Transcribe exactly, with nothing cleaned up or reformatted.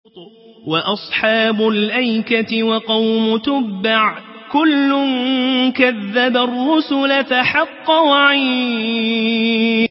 وأصحاب الأيكة وقوم تبع كل كذب الرسل فحق وعيد